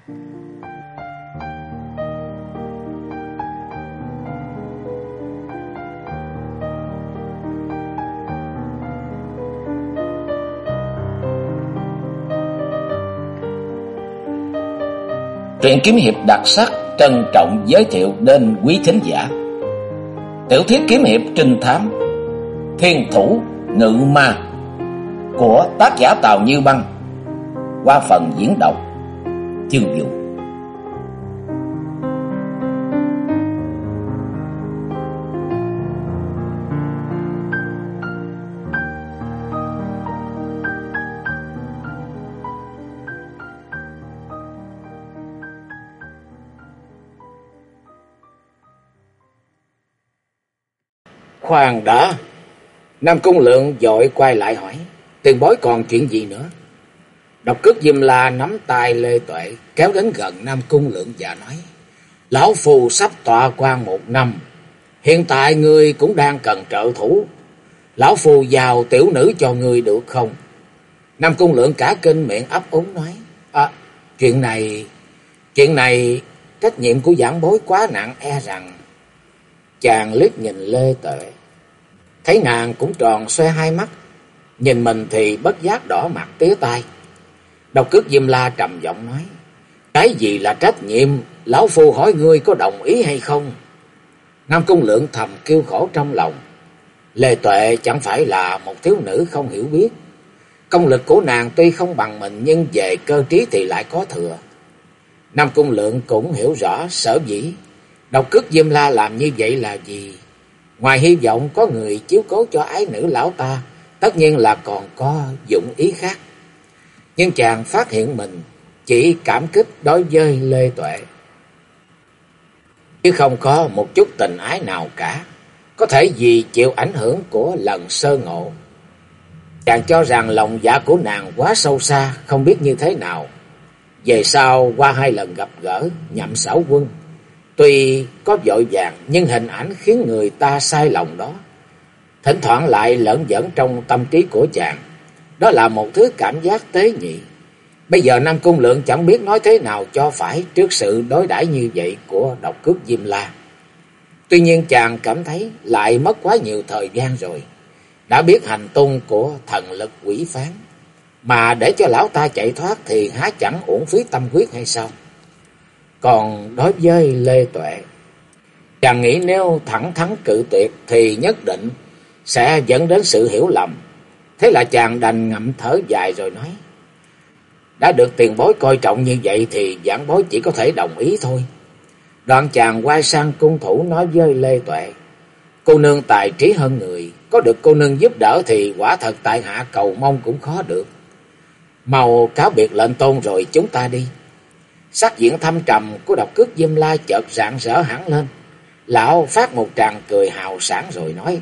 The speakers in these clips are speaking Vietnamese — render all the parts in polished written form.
Truyện kiếm hiệp đặc sắc trân trọng giới thiệu đến quý thính giả tiểu thuyết kiếm hiệp trinh thám Thiên Thủ Ngự Ma của tác giả Tào Như Băng qua phần diễn đọc Chương Vũ. Khoan đã. Nam Cung Lượng vội quay lại hỏi, tiền bối còn chuyện gì nữa? Độc Cước Diêm La nắm tay Lê Tuệ kéo đến gần Nam Cung Lượng và nói, lão phù sắp tọa quan 1 năm, hiện tại ngươi cũng đang cần trợ thủ, lão phù vào tiểu nữ cho ngươi được không? Nam Cung Lượng cả kinh miệng ấp úng nói, chuyện này trách nhiệm của giảng bối quá nặng, e rằng. Chàng liếc nhìn Lê Tuệ, thấy nàng cũng tròn xoe hai mắt, nhìn mình thì bất giác đỏ mặt tía tai. Độc Cước Diêm La trầm giọng nói, cái gì là trách nhiệm, lão phu hỏi ngươi có đồng ý hay không? Nam Cung Lượng thầm kêu khổ trong lòng, Lê Tuệ chẳng phải là một thiếu nữ không hiểu biết, công lực của nàng tuy không bằng mình nhưng về cơ trí thì lại có thừa. Nam Cung Lượng cũng hiểu rõ sở dĩ Độc Cước Diêm La làm như vậy là gì. Ngoài hy vọng có người chiếu cố cho ái nữ lão ta, tất nhiên là còn có dụng ý khác. Nhưng chàng phát hiện mình chỉ cảm kích đối với Lê Tuệ, chứ không có một chút tình ái nào cả. Có thể vì chịu ảnh hưởng của lần sơ ngộ, chàng cho rằng lòng dạ của nàng quá sâu xa, không biết như thế nào. Về sau qua 2 lần gặp gỡ Nhậm Xảo Quân, tuy có vội vàng nhưng hình ảnh khiến người ta sai lòng đó thỉnh thoảng lại lởn vởn trong tâm trí của chàng. Đó là một thứ cảm giác tế nhị. Bây giờ Nam Cung Lượng chẳng biết nói thế nào cho phải trước sự đối đãi như vậy của Độc Cước Diêm La. Tuy nhiên chàng cảm thấy lại mất quá nhiều thời gian rồi. Đã biết hành tung của thần lực quỷ phán, mà để cho lão ta chạy thoát thì há chẳng uổng phí tâm huyết hay sao? Còn đối với Lê Tuệ, chàng nghĩ nếu thẳng thắn cự tuyệt thì nhất định sẽ dẫn đến sự hiểu lầm. Thế là chàng đành ngậm thở dài rồi nói, đã được tiền bối coi trọng như vậy thì giảng bối chỉ có thể đồng ý thôi. Đoạn chàng quay sang cung thủ nói với Lê Tuệ, cô nương tài trí hơn người, có được cô nương giúp đỡ thì quả thật tại hạ cầu mong cũng khó được. Mau cáo biệt lệnh tôn rồi chúng ta đi. Sắc diện thâm trầm của Độc Cước Diêm La chợt rạng rỡ hẳn lên. Lão phát một tràng cười hào sảng rồi nói,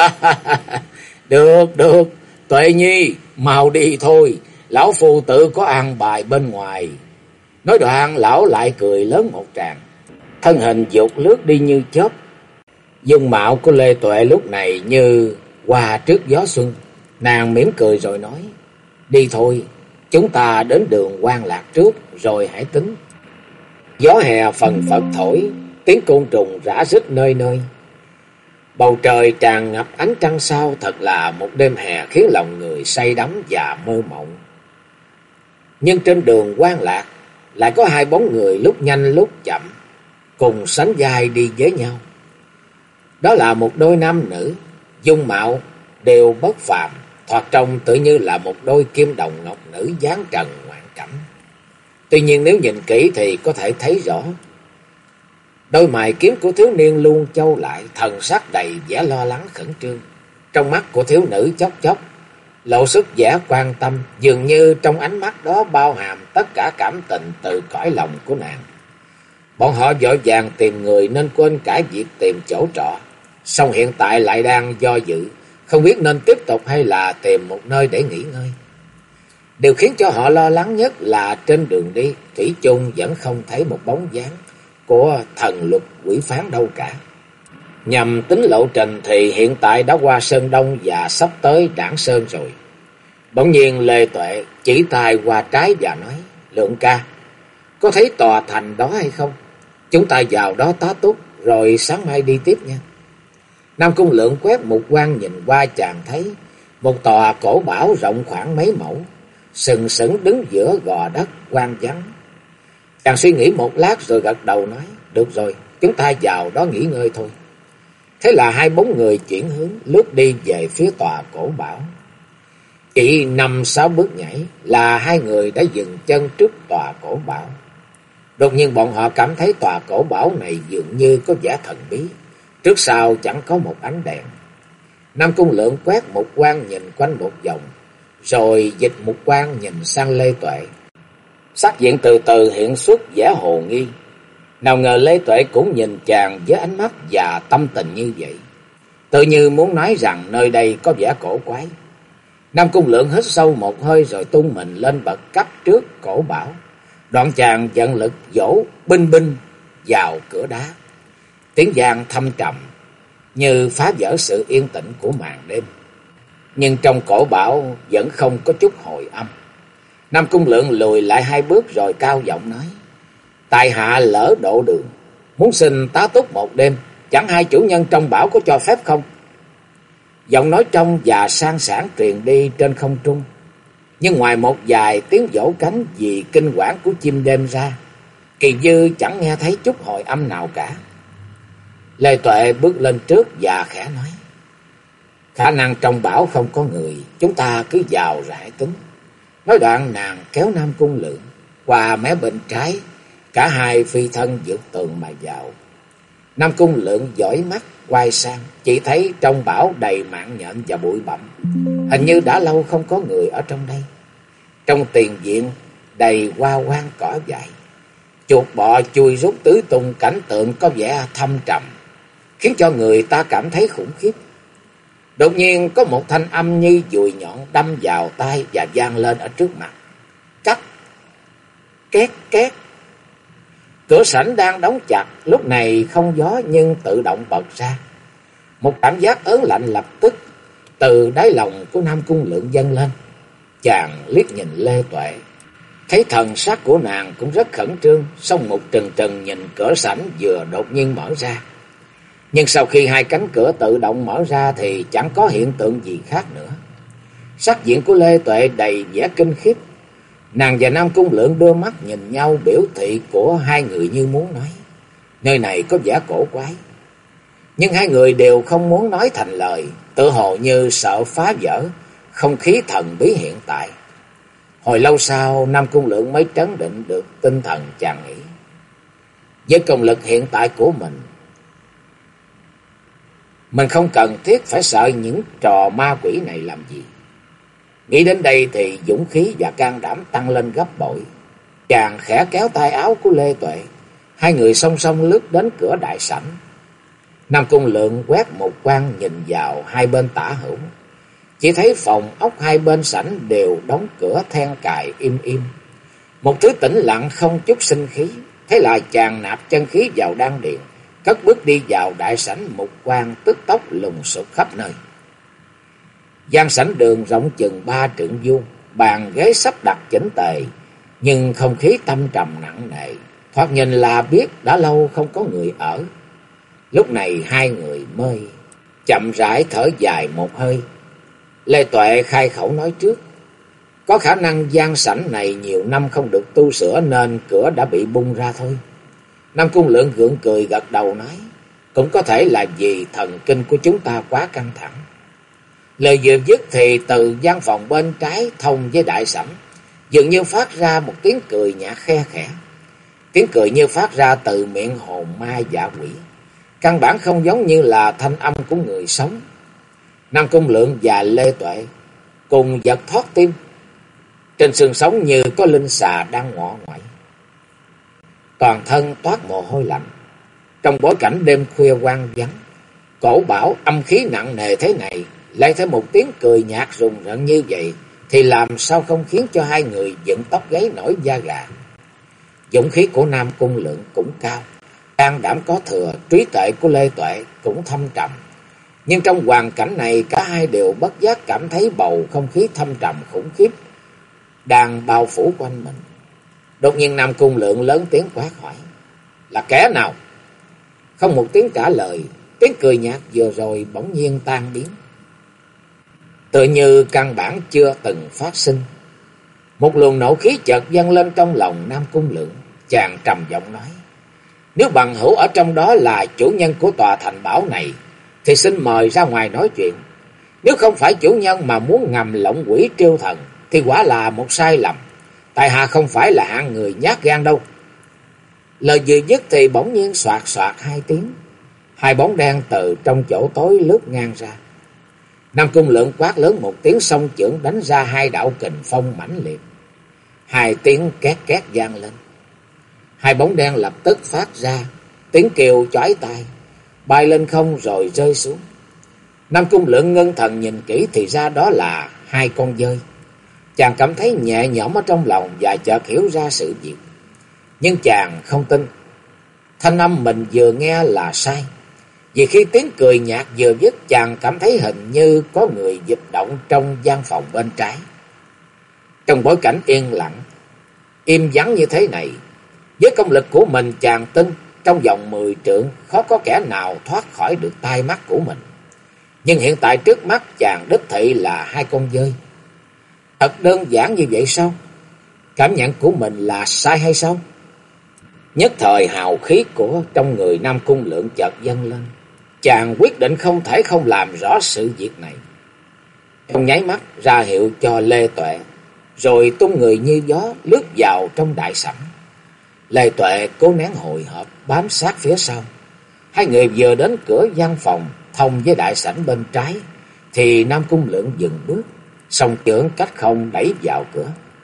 được, Tuệ Nhi, mau đi thôi, lão phu tự có an bài bên ngoài. Nói đoạn lão lại cười lớn một tràng, thân hình vụt lướt đi như chớp. Dung mạo của Lê Tuệ lúc này như hoa trước gió xuân. Nàng mỉm cười rồi nói, đi thôi, chúng ta đến đường Quan Lạc trước rồi hãy tính. Gió hè phần phật thổi, tiếng côn trùng rã rít nơi nơi. Bầu trời tràn ngập ánh trăng sao, thật là một đêm hè khiến lòng người say đắm và mơ mộng. Nhưng trên đường Quan Lạc lại có 2 bóng người lúc nhanh lúc chậm, cùng sánh vai đi với nhau. Đó là một đôi nam nữ, dung mạo đều bất phàm, thoạt trông tự như là một đôi kim đồng ngọc nữ dáng trần ngoạn cảnh. Tuy nhiên nếu nhìn kỹ thì có thể thấy rõ, đôi mày kiếm của thiếu niên luôn châu lại, thần sắc đầy vẻ lo lắng khẩn trương. Trong mắt của thiếu nữ chốc chốc lộ xuất vẻ quan tâm, dường như trong ánh mắt đó bao hàm tất cả cảm tình từ cõi lòng của nàng. Bọn họ vội vàng tìm người nên quên cả việc tìm chỗ trọ, song hiện tại lại đang do dự, không biết nên tiếp tục hay là tìm một nơi để nghỉ ngơi. Điều khiến cho họ lo lắng nhất là trên đường đi, thủy chung vẫn không thấy một bóng dáng của thần luật quỷ phán đâu cả. Nhằm tính lộ trình thì hiện tại đã qua Sơn Đông và sắp tới Đảng Sơn rồi. Bỗng nhiên Lê Tuệ chỉ tay qua trái và nói, Lượng ca, có thấy tòa thành đó hay không? Chúng ta vào đó tá túc, rồi sáng mai đi tiếp nha. Nam Cung Lượng quét mục quang nhìn qua, chàng thấy một tòa cổ bảo rộng khoảng mấy mẫu, sừng sững đứng giữa gò đất hoang vắng. Chàng suy nghĩ một lát rồi gật đầu nói, được rồi, chúng ta vào đó nghỉ ngơi thôi. Thế là hai bóng người chuyển hướng lướt đi về phía tòa cổ bảo. Chỉ 5-6 bước nhảy là hai người đã dừng chân trước tòa cổ bảo. Đột nhiên bọn họ cảm thấy tòa cổ bảo này dường như có vẻ thần bí, trước sau chẳng có một ánh đèn. Nam Cung Lượng quét một quang nhìn quanh một vòng, rồi dịch một quang nhìn sang Lê Tuệ. Sắc diện từ từ hiện xuất vẻ hồ nghi. Nào ngờ Lê Tuệ cũng nhìn chàng với ánh mắt và tâm tình như vậy, tự như muốn nói rằng nơi đây có vẻ cổ quái. Nam Cung Lượng hít sâu một hơi rồi tung mình lên bậc cấp trước cổ bảo. Đoạn chàng vận lực vỗ binh binh vào cửa đá. Tiếng vang thâm trầm như phá vỡ sự yên tĩnh của màn đêm. Nhưng trong cổ bảo vẫn không có chút hồi âm. Nam Cung Lượng lùi lại 2 bước rồi cao giọng nói, tại hạ lỡ độ đường, muốn xin tá túc một đêm, chẳng hai chủ nhân trong bảo có cho phép không? Giọng nói trong và sang sảng truyền đi trên không trung, nhưng ngoài một vài tiếng vỗ cánh vì kinh quản của chim đêm ra, kỳ dư chẳng nghe thấy chút hồi âm nào cả. Lê Tuệ bước lên trước và khẽ nói, khả năng trong bảo không có người, chúng ta cứ vào rồi hãy tính. Nói đoạn nàng kéo Nam Cung Lượng qua mé bên trái, cả hai phi thân vượt tường mà vào. Nam Cung Lượng dõi mắt quay sang, chỉ thấy trong bảo đầy mạng nhện và bụi bặm, hình như đã lâu không có người ở trong đây. Trong tiền viện đầy hoa quan cỏ dại, chuột bọ chui rút tứ tung, cảnh tượng có vẻ thâm trầm, khiến cho người ta cảm thấy khủng khiếp. Đột nhiên có một thanh âm như dùi nhọn đâm vào tai và vang lên ở trước mặt. Cách, két két. Cửa sảnh đang đóng chặt, lúc này không gió nhưng tự động bật ra. Một cảm giác ớn lạnh lập tức từ đáy lòng của Nam Cung Lượng dâng lên. Chàng liếc nhìn Lê Tuệ, thấy thần sắc của nàng cũng rất khẩn trương, song một trừng trừng nhìn cửa sảnh vừa đột nhiên mở ra. Nhưng sau khi hai cánh cửa tự động mở ra thì chẳng có hiện tượng gì khác nữa. Sắc diện của Lê Tuệ đầy vẻ kinh khiếp. Nàng và Nam Cung Lượng đưa mắt nhìn nhau, biểu thị của hai người như muốn nói, nơi này có vẻ cổ quái. Nhưng hai người đều không muốn nói thành lời, tự hồ như sợ phá vỡ không khí thần bí hiện tại. Hồi lâu sau, Nam Cung Lượng mới trấn định được tinh thần, chàng nghĩ, với công lực hiện tại của mình không cần thiết phải sợ những trò ma quỷ này làm gì. Nghĩ đến đây thì dũng khí và can đảm tăng lên gấp bội. Chàng khẽ kéo tay áo của Lê Tuệ, hai người song song lướt đến cửa đại sảnh. Nam Cung Lượng quét một quang nhìn vào hai bên tả hữu, chỉ thấy phòng ốc hai bên sảnh đều đóng cửa then cài im im, một thứ tĩnh lặng không chút sinh khí. Thế là chàng nạp chân khí vào đan điền, cất bước đi vào đại sảnh. Một quang tức tốc lùng sục khắp nơi. Gian sảnh đường rộng chừng 3 trượng vuông, bàn ghế sắp đặt chỉnh tề, nhưng không khí tâm trầm nặng nề, thoạt nhìn là biết đã lâu không có người ở. Lúc này hai người mới chậm rãi thở dài một hơi. Lê Tuệ khai khẩu nói trước, có khả năng gian sảnh này nhiều năm không được tu sửa nên cửa đã bị bung ra thôi. Nam Cung Lượng gượng cười gật đầu nói, cũng có thể là vì thần kinh của chúng ta quá căng thẳng. Lời vừa dứt thì từ gian phòng bên trái thông với đại sảnh dường như phát ra một tiếng cười nhạt khe khẽ. Tiếng cười như phát ra từ miệng hồn ma dã quỷ, căn bản không giống như là thanh âm của người sống. Nam Cung Lượng và Lê Tuệ cùng giật thót tim, trên xương sống như có linh xà đang ngọ ngoại, toàn thân toát mồ hôi lạnh. Trong bối cảnh đêm khuya hoang vắng, cổ bảo âm khí nặng nề thế này, lại thêm một tiếng cười nhạt rùng rợn như vậy, thì làm sao không khiến cho hai người dựng tóc gáy nổi da gà. Dũng khí của Nam Cung Lượng cũng cao, can đảm có thừa, trí tuệ của Lê Tuệ cũng thâm trầm. Nhưng trong hoàn cảnh này, cả hai đều bất giác cảm thấy bầu không khí thâm trầm khủng khiếp đang bao phủ quanh mình. Đột nhiên Nam Cung Lượng lớn tiếng quát hỏi: "Là kẻ nào?" Không một tiếng trả lời, tiếng cười nhạt vừa rồi bỗng nhiên tan biến, tựa như căn bản chưa từng phát sinh. Một luồng nộ khí chợt dâng lên trong lòng Nam Cung Lượng, chàng trầm giọng nói: "Nếu bằng hữu ở trong đó là chủ nhân của tòa thành bảo này, thì xin mời ra ngoài nói chuyện. Nếu không phải chủ nhân mà muốn ngầm lộng quỷ triêu thần, thì quả là một sai lầm. Tại hạ không phải là hạng người nhát gan đâu." Lời vừa dứt thì bỗng nhiên soạt soạt hai tiếng, hai bóng đen từ trong chỗ tối lướt ngang ra. Nam Cung Lượng quát lớn một tiếng, song chưởng đánh ra hai đạo kình phong mãnh liệt. Hai tiếng két két vang lên, hai bóng đen lập tức phát ra tiếng kêu chói tai, bay lên không rồi rơi xuống. Nam Cung Lượng ngưng thần nhìn kỹ thì ra đó là hai con dơi. Chàng cảm thấy nhẹ nhõm ở trong lòng và chợt hiểu ra sự việc. Nhưng chàng không tin thanh âm mình vừa nghe là sai, vì khi tiếng cười nhạt vừa dứt, chàng cảm thấy hình như có người dịch động trong gian phòng bên trái. Trong bối cảnh yên lặng, im vắng như thế này, với công lực của mình, chàng tin trong vòng 10 trượng khó có kẻ nào thoát khỏi được tai mắt của mình. Nhưng hiện tại trước mắt chàng đích thị là hai con dơi. Thật đơn giản như vậy sao? Cảm nhận của mình là sai hay sao? Nhất thời hào khí của trong người Nam Cung Lượng chợt dâng lên. Chàng quyết định không thể không làm rõ sự việc này. Trong nháy mắt ra hiệu cho Lê Tuệ, rồi tung người như gió lướt vào trong đại sảnh. Lê Tuệ cố nén hồi hộp bám sát phía sau. Hai người vừa đến cửa gian phòng thông với đại sảnh bên trái, thì Nam Cung Lượng dừng bước, song chưởng cách không đẩy vào cửa.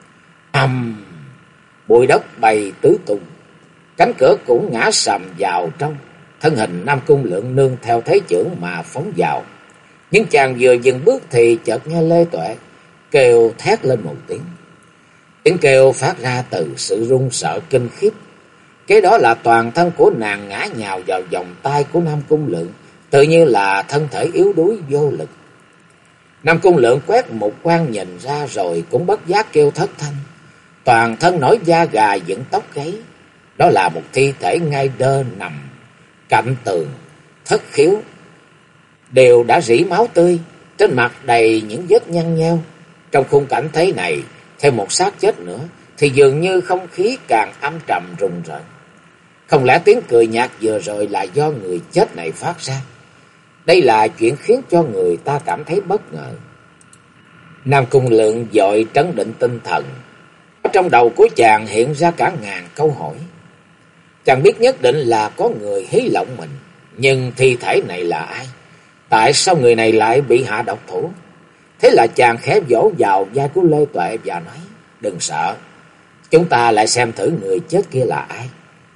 Bụi đất bay tứ tung, cánh cửa cũng ngã sầm vào trong. Thân hình Nam Cung Lượng nương theo thế chưởng mà phóng vào. Nhưng chàng vừa dừng bước thì chợt nghe Lê Tuệ kêu thét lên một tiếng. Tiếng kêu phát ra từ sự run sợ kinh khiếp. Kế đó là toàn thân của nàng ngã nhào vào vòng tay của Nam Cung Lượng, tự như là thân thể yếu đuối vô lực. Nam Cung Lượng quét một quan nhìn ra rồi cũng bất giác kêu thất thanh, toàn thân nổi da gà dựng tóc gáy. Đó là một thi thể ngay đơ nằm cạnh tường, thất khiếu đều đã rỉ máu tươi, trên mặt đầy những vết nhăn nheo. Trong khung cảnh thế này, thêm một xác chết nữa thì dường như không khí càng âm trầm rùng rợn. Không lẽ tiếng cười nhạt vừa rồi là do người chết này phát ra? Đây là chuyện khiến cho người ta cảm thấy bất ngờ. Nam Cung Lượng vội trấn định tinh thần. Trong đầu của chàng hiện ra cả ngàn câu hỏi. Chàng biết nhất định là có người hí lộng mình, nhưng thi thể này là ai? Tại sao người này lại bị hạ độc thủ? Thế là chàng khẽ vỗ vào vai của Lê Tuệ và nói: "Đừng sợ, chúng ta lại xem thử người chết kia là ai."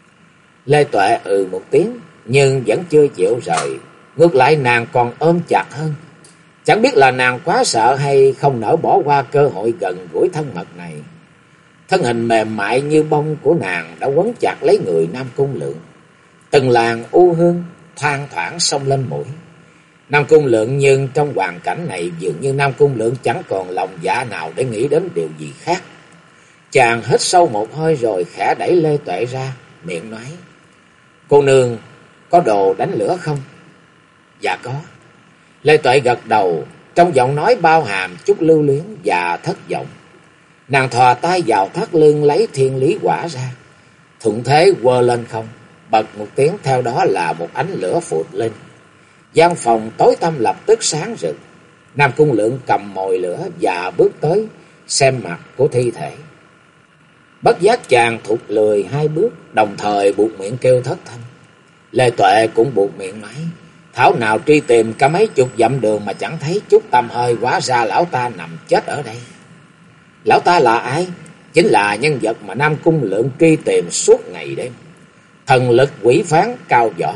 Lê Tuệ một tiếng, nhưng vẫn chưa chịu rời. Ngược lại nàng còn ôm chặt hơn. Chẳng biết là nàng quá sợ hay không nỡ bỏ qua cơ hội gần gũi thân mật này. Thân hình mềm mại như bông của nàng đã quấn chặt lấy người Nam Cung Lượng. Từng làn u hương thoang thoảng xông lên mũi. Nam Cung Lượng, nhưng trong hoàn cảnh này dường như Nam Cung Lượng chẳng còn lòng dạ nào để nghĩ đến điều gì khác. Chàng hít sâu một hơi rồi khẽ đẩy Lê Tuệ ra, miệng nói: "Cô nương có đồ đánh lửa không?" "Dạ có." Lê Tuệ gật đầu, trong giọng nói bao hàm chút lưu luyến và thất vọng. Nàng thò tay vào thắt lưng lấy thiên lý quả ra, thuận thế quơ lên không, bật một tiếng, theo đó là một ánh lửa phụt lên. Gian phòng tối tăm lập tức sáng rực. Nam Cung Lượng cầm mồi lửa và bước tới xem mặt của thi thể. Bất giác chàng thụt lùi hai bước, đồng thời buột miệng kêu thất thanh. Lê Tuệ cũng buột miệng nói: "Thảo nào truy tìm cả mấy chục dặm đường mà chẳng thấy chút tăm hơi, hóa ra lão ta nằm chết ở đây." Lão ta là ai? Chính là nhân vật mà Nam Cung Lượng truy tìm suốt ngày đêm. Thần lực quỷ phán cao võ.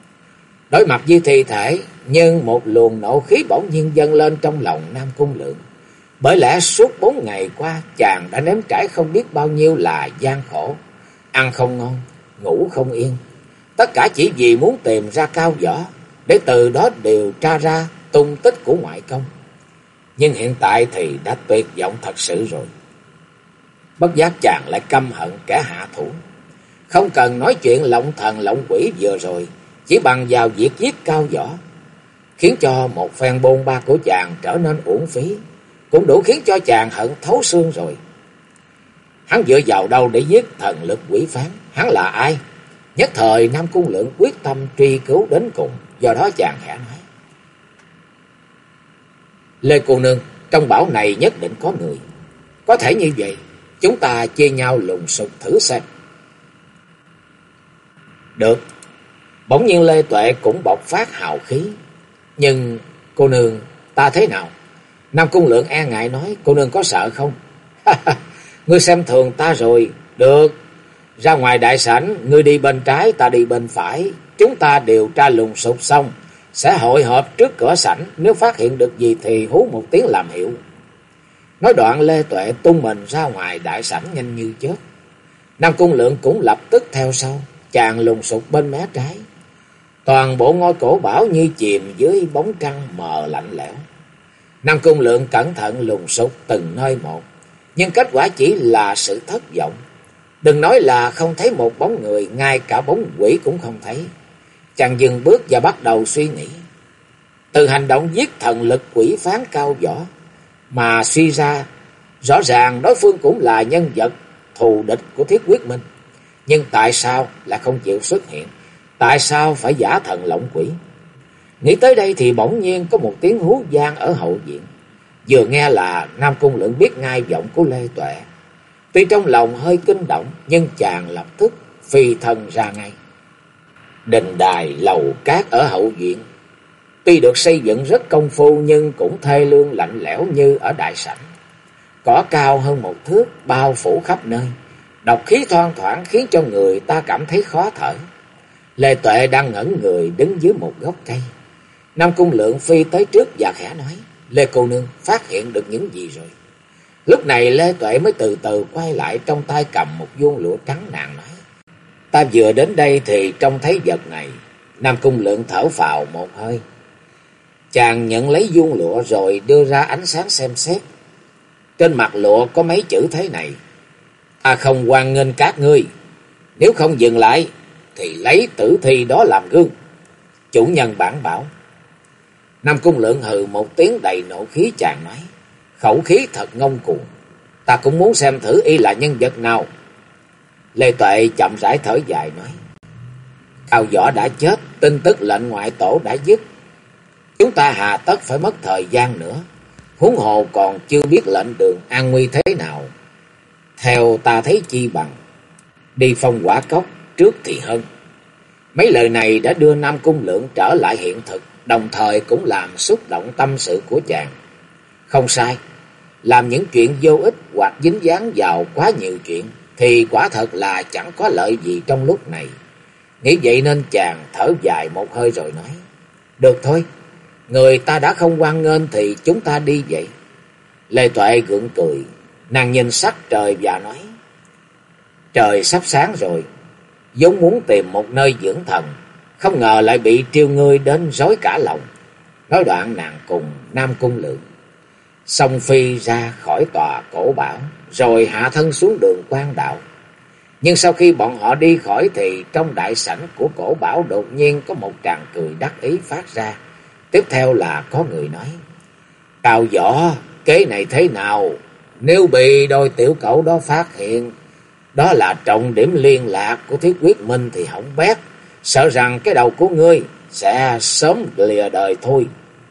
Đối mặt với thi thể, nhưng một luồng nộ khí bỗng nhiên dâng lên trong lòng Nam Cung Lượng. Bởi lẽ suốt 4 ngày qua, chàng đã nếm trải không biết bao nhiêu là gian khổ, ăn không ngon, ngủ không yên. Tất cả chỉ vì muốn tìm ra cao võ, để từ đó điều tra ra tung tích của ngoại công. Nhưng hiện tại thì đã tuyệt vọng thật sự rồi. Bất giác chàng lại căm hận kẻ hạ thủ. Không cần nói chuyện lộng thần lộng quỷ vừa rồi, chỉ bằng vào việc giết Cao Võ, khiến cho một phen bôn ba của chàng trở nên uổng phí, cũng đủ khiến cho chàng hận thấu xương rồi. Hắn dựa vào đâu để giết thần lực quỷ phán? Hắn là ai? Nhất thời Nam Cung Lượng quyết tâm truy cứu đến cùng, do đó chàng khẽ nói: Lê cô nương, trong bão này nhất định có người. Có thể như vậy, chúng ta chia nhau lùng sục thử xem. Được. Bỗng nhiên Lê Tuệ cũng bộc phát hào khí. Nhưng cô nương, ta thế nào? Nam Cung Lượng e ngại nói: Cô nương có sợ không? Ngươi xem thường ta rồi. Được, ra ngoài đại sảnh, ngươi đi bên trái, ta đi bên phải. Chúng ta điều tra lùng sục xong, sẽ hội họp trước cửa sảnh. Nếu phát hiện được gì thì hú một tiếng làm hiệu. Nói đoạn Lê Tuệ tung mình ra ngoài đại sảnh nhanh như chớp. Nam Cung Lượng cũng lập tức theo sau. Chàng lùng sục bên mé trái. Toàn bộ ngôi cổ bảo như chìm dưới bóng trăng mờ lạnh lẽo. Nam Cung Lượng cẩn thận lùng sục từng nơi một, nhưng kết quả chỉ là sự thất vọng. Đừng nói là không thấy một bóng người, ngay cả bóng quỷ cũng không thấy. Chàng dừng bước và bắt đầu suy nghĩ. Từ hành động giết thần lực quỷ phán Cao Võ mà suy ra, rõ ràng đối phương cũng là nhân vật thù địch của Thiết Quyết Minh. Nhưng tại sao lại không chịu xuất hiện? Tại sao phải giả thần lộng quỷ? Nghĩ tới đây thì bỗng nhiên có một tiếng hú vang ở hậu viện. Vừa nghe là Nam Cung Lượng biết ngay giọng của Lê Tuệ. Tuy trong lòng hơi kinh động, nhưng chàng lập tức phi thân ra ngay. Đình đài lầu cát ở hậu viện tuy được xây dựng rất công phu, nhưng cũng thê lương lạnh lẽo như ở đại sảnh. Cỏ cao hơn một thước bao phủ khắp nơi, độc khí thoang thoảng khiến cho người ta cảm thấy khó thở. Lê Tuệ đang ngẩn người đứng dưới một gốc cây. Nam Cung Lượng phi tới trước và khẽ nói: Lê cô nương, phát hiện được những gì rồi? Lúc này Lê Tuệ mới từ từ quay lại, trong tay cầm một vuông lụa trắng. Nàng nói: Ta vừa đến đây thì trông thấy vật này. Nam Cung Lượng thở phào một hơi. Chàng nhận lấy vuông lụa rồi đưa ra ánh sáng xem xét. Trên mặt lụa có mấy chữ thế này: Ta không hoan nghênh các ngươi, nếu không dừng lại thì lấy tử thi đó làm gương. Chủ nhân bản bảo. Nam Cung Lượng hừ một tiếng đầy nộ khí. Chàng nói: Khẩu khí thật ngông cuồng, ta cũng muốn xem thử y là nhân vật nào. Lê Tuệ chậm rãi thở dài nói: Cao Võ đã chết, tin tức lệnh ngoại tổ đã dứt, chúng ta hà tất phải mất thời gian nữa. Huống hồ còn chưa biết lệnh đường an nguy thế nào. Theo ta thấy chi bằng đi Phong Hỏa Cốc trước thì hơn. Mấy lời này đã đưa Nam Cung Lượng trở lại hiện thực, đồng thời cũng làm xúc động tâm sự của chàng. Không sai, làm những chuyện vô ích hoặc dính dáng vào quá nhiều chuyện thì quả thật là chẳng có lợi gì trong lúc này. Nghĩ vậy nên chàng thở dài một hơi rồi nói: Được thôi, người ta đã không hoan nghênh thì chúng ta đi vậy. Lê Tuệ gượng cười, nàng nhìn sắc trời và nói: Trời sắp sáng rồi, vốn muốn tìm một nơi dưỡng thần, không ngờ lại bị Triêu ngươi đến rối cả lòng. Nói đoạn nàng cùng Nam Cung Lượng xông phi ra khỏi tòa cổ bảo, rồi hạ thân xuống đường quan đạo. Nhưng sau khi bọn họ đi khỏi thì trong đại sảnh của cổ bảo đột nhiên có một tràng cười đắc ý phát ra. Tiếp theo là có người nói: Cao Võ, kế này thế nào? Nếu bị đôi tiểu cẩu đó phát hiện đó là trọng điểm liên lạc của Thiết Quyết Minh thì hỏng bét, sợ rằng cái đầu của ngươi sẽ sớm lìa đời thôi.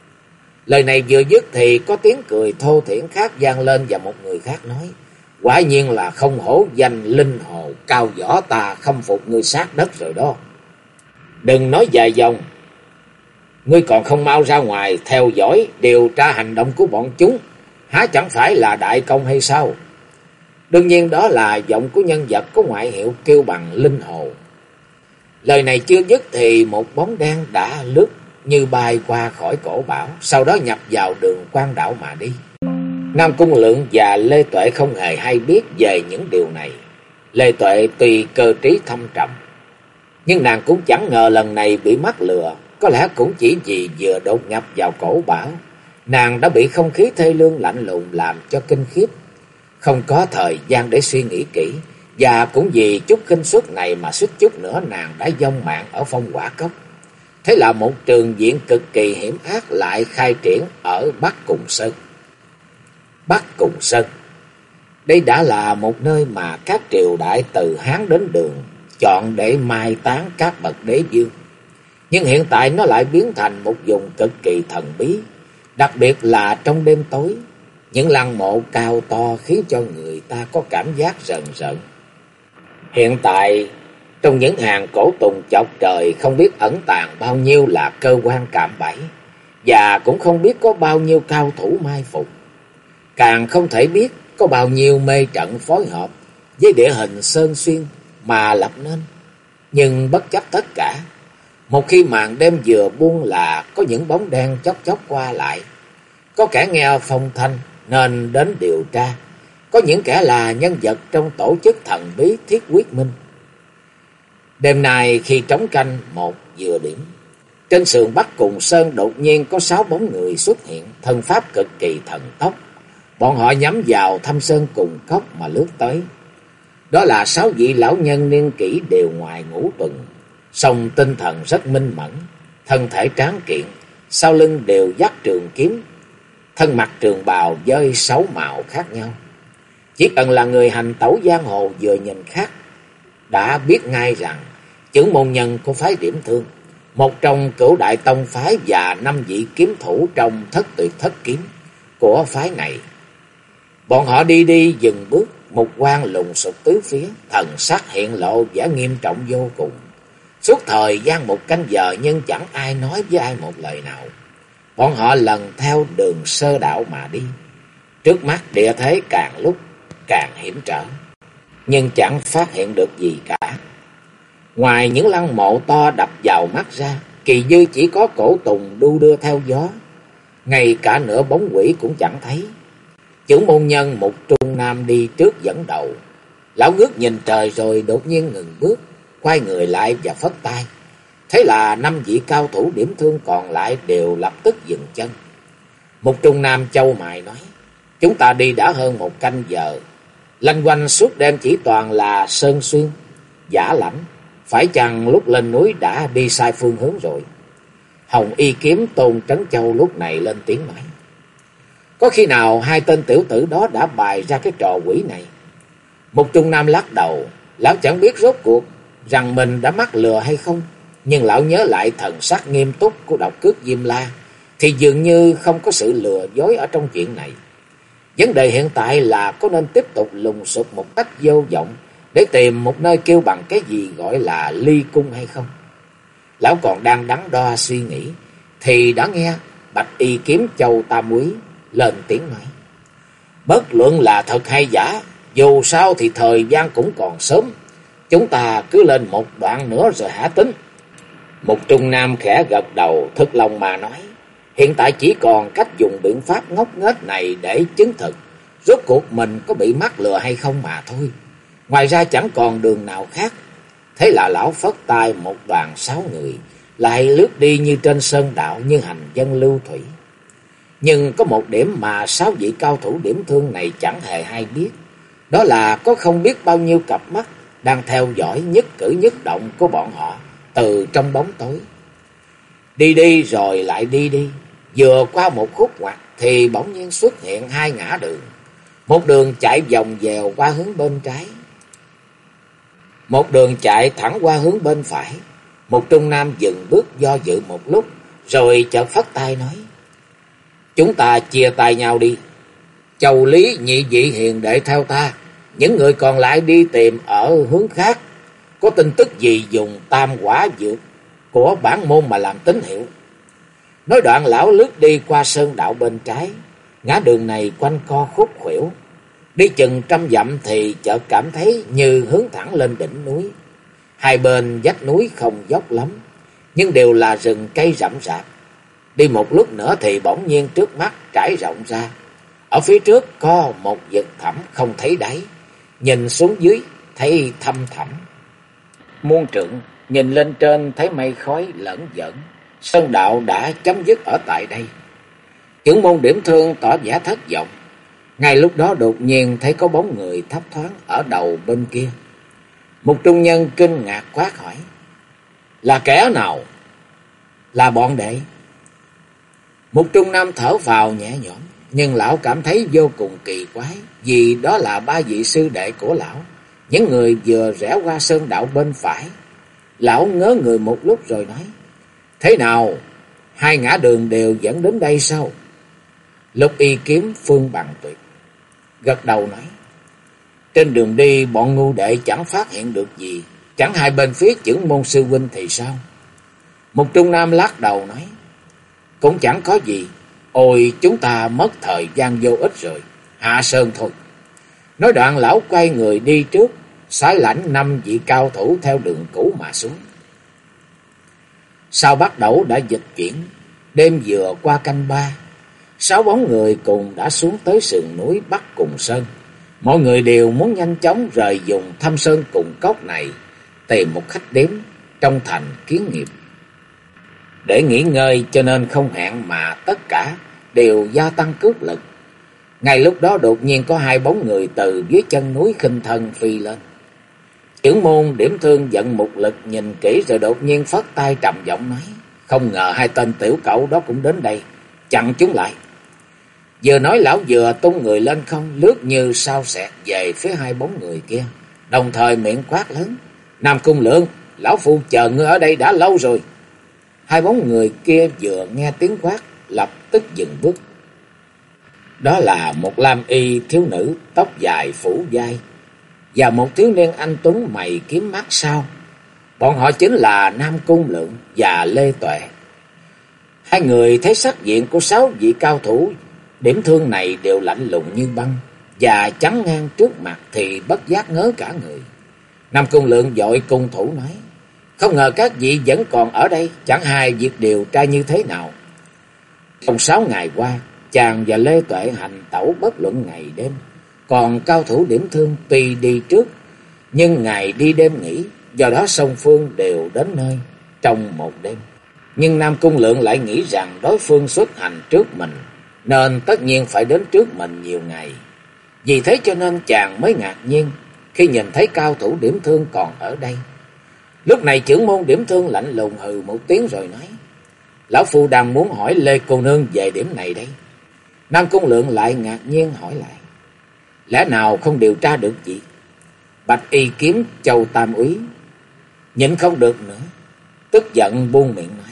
Lời này vừa dứt thì có tiếng cười thô thiển khác vang lên, và một người khác nói: Quả nhiên là không hổ danh linh hồ, Cao Võ ta khâm phục ngươi sát đất rồi đó. Đừng nói dài dòng, ngươi còn không mau ra ngoài theo dõi điều tra hành động của bọn chúng, há chẳng phải là đại công hay sao? Đương nhiên đó là giọng của nhân vật có ngoại hiệu kêu bằng linh hồ. Lời này chưa dứt thì một bóng đen đã lướt như bay qua khỏi cổ bảo, sau đó nhập vào đường quan đạo mà đi. Nam Cung Lượng và Lê Tuệ không hề hay biết về những điều này. Lê Tuệ tuy cơ trí thâm trầm, nhưng nàng cũng chẳng ngờ lần này bị mắc lừa. Có lẽ cũng chỉ vì vừa đột nhập vào cổ bảo, nàng đã bị không khí thê lương lạnh lùng làm cho kinh khiếp. Không có thời gian để suy nghĩ kỹ, và cũng vì chút khinh suất này mà suýt chút nữa nàng đã vong mạng ở Phong Hỏa Cốc. Thế là một trường diện cực kỳ hiểm ác lại khai triển ở Bắc Cùng Sơn. Bắc Cùng Sơn, đây đã là một nơi mà các triều đại từ Hán đến Đường chọn để mai táng các bậc đế vương. Nhưng hiện tại nó lại biến thành một vùng cực kỳ thần bí, đặc biệt là trong đêm tối. Những lăng mộ cao to khiến cho người ta có cảm giác rợn rợn. Hiện tại, trong những hàng cổ tùng chọc trời không biết ẩn tàng bao nhiêu là cơ quan cạm bẫy, và cũng không biết có bao nhiêu cao thủ mai phục. Càng không thể biết có bao nhiêu mê trận phối hợp với địa hình sơn xuyên mà lập nên. Nhưng bất chấp tất cả, một khi màn đêm vừa buông là có những bóng đen chốc chốc qua lại. Có kẻ nghe phong thanh nên đến điều tra, có những kẻ là nhân vật trong tổ chức thần bí Thiết Quyết Minh. Đêm nay khi trống canh một vừa điểm, trên sườn Bắc Cùng Sơn đột nhiên có 6 bóng người xuất hiện, thân pháp cực kỳ thần tốc. Bọn họ nhắm vào thâm sơn cùng cốc mà lướt tới. Đó là 6 vị lão nhân niên kỷ đều ngoài ngũ tuần, song tinh thần rất minh mẫn, thân thể tráng kiện, sau lưng đều dắt trường kiếm, thân mặc trường bào với 6 màu khác nhau. Chỉ cần là người hành tẩu giang hồ vừa nhìn khác đã biết ngay rằng trưởng môn nhân của phái Điểm Thương, một trong cửu đại tông phái và 5 vị kiếm thủ trong thất tuyệt thất kiếm của phái này. Bọn họ đi đi dừng bước, mục quang lùng sục tứ phía, thần sắc hiện lộ vẻ nghiêm trọng vô cùng. Suốt thời gian 1 canh giờ nhưng chẳng ai nói với ai một lời nào. Bọn họ lần theo đường sơ đạo mà đi. Trước mắt địa thế càng lúc càng hiểm trở, nhưng chẳng phát hiện được gì cả. Ngoài những lăng mộ to đập vào mắt ra, kỳ dư chỉ có cổ tùng đu đưa theo gió. Ngay cả nửa bóng quỷ cũng chẳng thấy. Trưởng môn nhân một trung nam đi trước dẫn đầu. Lão ngước nhìn trời rồi đột nhiên ngừng bước, quay người lại và phất tay. Thế là 5 vị cao thủ Điểm Thương còn lại đều lập tức dừng chân. Một trung nam châu mày nói: chúng ta đi đã hơn 1 canh giờ, lanh quanh suốt đêm chỉ toàn là sơn xuyên, giả lãnh, phải chăng lúc lên núi đã đi sai phương hướng rồi? Hồng Y kiếm Tôn Trấn Châu lúc này lên tiếng nói: có khi nào 2 tên tiểu tử đó đã bày ra cái trò quỷ này? Một trung nam lắc đầu, lão chẳng biết rốt cuộc rằng mình đã mắc lừa hay không, nhưng lão nhớ lại thần sắc nghiêm túc của Độc Cước Diêm La thì dường như không có sự lừa dối ở trong chuyện này. Vấn đề hiện tại là có nên tiếp tục lùng sục một cách vô vọng để tìm một nơi kêu bằng cái gì gọi là ly cung hay không? Lão còn đang đắn đo suy nghĩ thì đã nghe Bạch Y kiếm Châu Tam Quý lên tiếng nói: bất luận là thật hay giả, dù sao thì thời gian cũng còn sớm, chúng ta cứ lên một đoạn nữa rồi hả tính. Một trung nam khẽ gật đầu, thực lòng mà nói: hiện tại chỉ còn cách dùng biện pháp ngốc nghếch này để chứng thực rốt cuộc mình có bị mắc lừa hay không mà thôi. Ngoài ra chẳng còn đường nào khác. Thế là lão phất tay, một đoàn 6 người lại lướt đi như trên sơn đạo, như hành dân lưu thủy. Nhưng có một điểm mà 6 vị cao thủ Điểm Thương này chẳng hề hay biết, đó là có không biết bao nhiêu cặp mắt đang theo dõi nhất cử nhất động của bọn họ từ trong bóng tối. Đi đi rồi lại đi đi, vừa qua một khúc ngoặt thì bỗng nhiên xuất hiện 2 ngã đường. Một đường chạy vòng vèo qua hướng bên trái, một đường chạy thẳng qua hướng bên phải. Một trung nam dừng bước do dự một lúc rồi chợt phất tay nói: chúng ta chia tay nhau đi. Châu Lý nhị vị hiền đệ theo ta, những người còn lại đi tìm ở hướng khác. Có tin tức gì dùng tam quả dược của bản môn mà làm tín hiệu. Nói đoạn lão lướt đi qua sơn đạo bên trái. Ngã đường này quanh co khúc khuỷu, đi chừng 100 dặm thì chợt cảm thấy như hướng thẳng lên đỉnh núi. Hai bên vách núi không dốc lắm, nhưng đều là rừng cây rậm rạp. Đi một lúc nữa thì bỗng nhiên trước mắt trải rộng ra. Ở phía trước có một vực thẳm không thấy đáy, nhìn xuống dưới thấy thâm thẳm muôn trượng, nhìn lên trên thấy mây khói lởn vởn. Sơn đạo đã chấm dứt ở tại đây. Trưởng môn Điểm Thương tỏ vẻ thất vọng. Ngay lúc đó đột nhiên thấy có bóng người thấp thoáng ở đầu bên kia. Một trung nhân kinh ngạc quát hỏi: là kẻ nào? Là bọn đệ. Một trung nam thở vào nhẹ nhõm, nhưng lão cảm thấy vô cùng kỳ quái, vì đó là ba vị sư đệ của lão, những người vừa rẽ qua sơn đạo bên phải. Lão ngớ người một lúc rồi nói: thế nào, hai ngã đường đều dẫn đến đây sao? Lục Y Kiếm Phương Bằng Tuyệt gật đầu nói: trên đường đi bọn ngu đệ chẳng phát hiện được gì, chẳng hai bên phía chưởng môn sư huynh thì sao? Một trung nam lắc đầu nói: cũng chẳng có gì, ôi chúng ta mất thời gian vô ích rồi, hạ sơn thôi. Nói đoạn lão quay người đi trước, xái lãnh 5 vị cao thủ theo đường cũ mà xuống. Sau bắt đầu đã dịch chuyển, đêm vừa qua canh 3, 6 bóng người cùng đã xuống tới sườn núi Bắc Cùng Sơn. Mọi người đều muốn nhanh chóng rời vùng thâm sơn cùng cốc này, tìm một khách điếm trong thành kiến nghiệp để nghỉ ngơi, cho nên không hẹn mà tất cả đều gia tăng cước lực. Ngay lúc đó đột nhiên có 2 bóng người từ dưới chân núi khinh thân phi lên. Chưởng môn Điểm Thương giận một lực nhìn kỹ rồi đột nhiên phất tay trầm giọng nói: không ngờ 2 tên tiểu cẩu đó cũng đến đây, chặn chúng lại. Vừa nói lão vừa tung người lên không, lướt như sao xẹt về phía 2 bóng người kia, đồng thời miệng quát lớn: Nam Cung Lượng, lão phu chờ ngươi ở đây đã lâu rồi. 2 bóng người kia vừa nghe tiếng quát lập tức dừng bước. Đó là một lam y thiếu nữ tóc dài phủ vai và một thiếu niên anh tuấn mày kiếm mắt sao. Bọn họ chính là Nam Cung Lượng và Lê Tuệ. 2 người thấy sắc diện của 6 vị cao thủ Điểm Thương này đều lạnh lùng như băng, và chắn ngang trước mặt thì bất giác ngớ cả người. Nam Cung Lượng vội cung thủ nói: không ngờ các vị vẫn còn ở đây, chẳng hay việc điều tra như thế nào? Trong 6 ngày qua, chàng và Lê Tuệ hành tẩu bất luận ngày đêm, còn cao thủ Điểm Thương tuy đi trước, nhưng ngày đi đêm nghỉ, do đó song phương đều đến nơi trong một đêm. Nhưng Nam Cung Lượng lại nghĩ rằng đối phương xuất hành trước mình, nên tất nhiên phải đến trước mình nhiều ngày. Vì thế cho nên chàng mới ngạc nhiên khi nhìn thấy cao thủ Điểm Thương còn ở đây. Lúc này chưởng môn Điểm Thương lạnh lùng hừ một tiếng rồi nói: lão phu đang muốn hỏi Lê cô nương về điểm này đây. Nam Cung Lượng lại ngạc nhiên hỏi lại: lẽ nào không điều tra được gì? Bạch Y Kiếm Châu Tam úy nhịn không được nữa, tức giận buông miệng nói: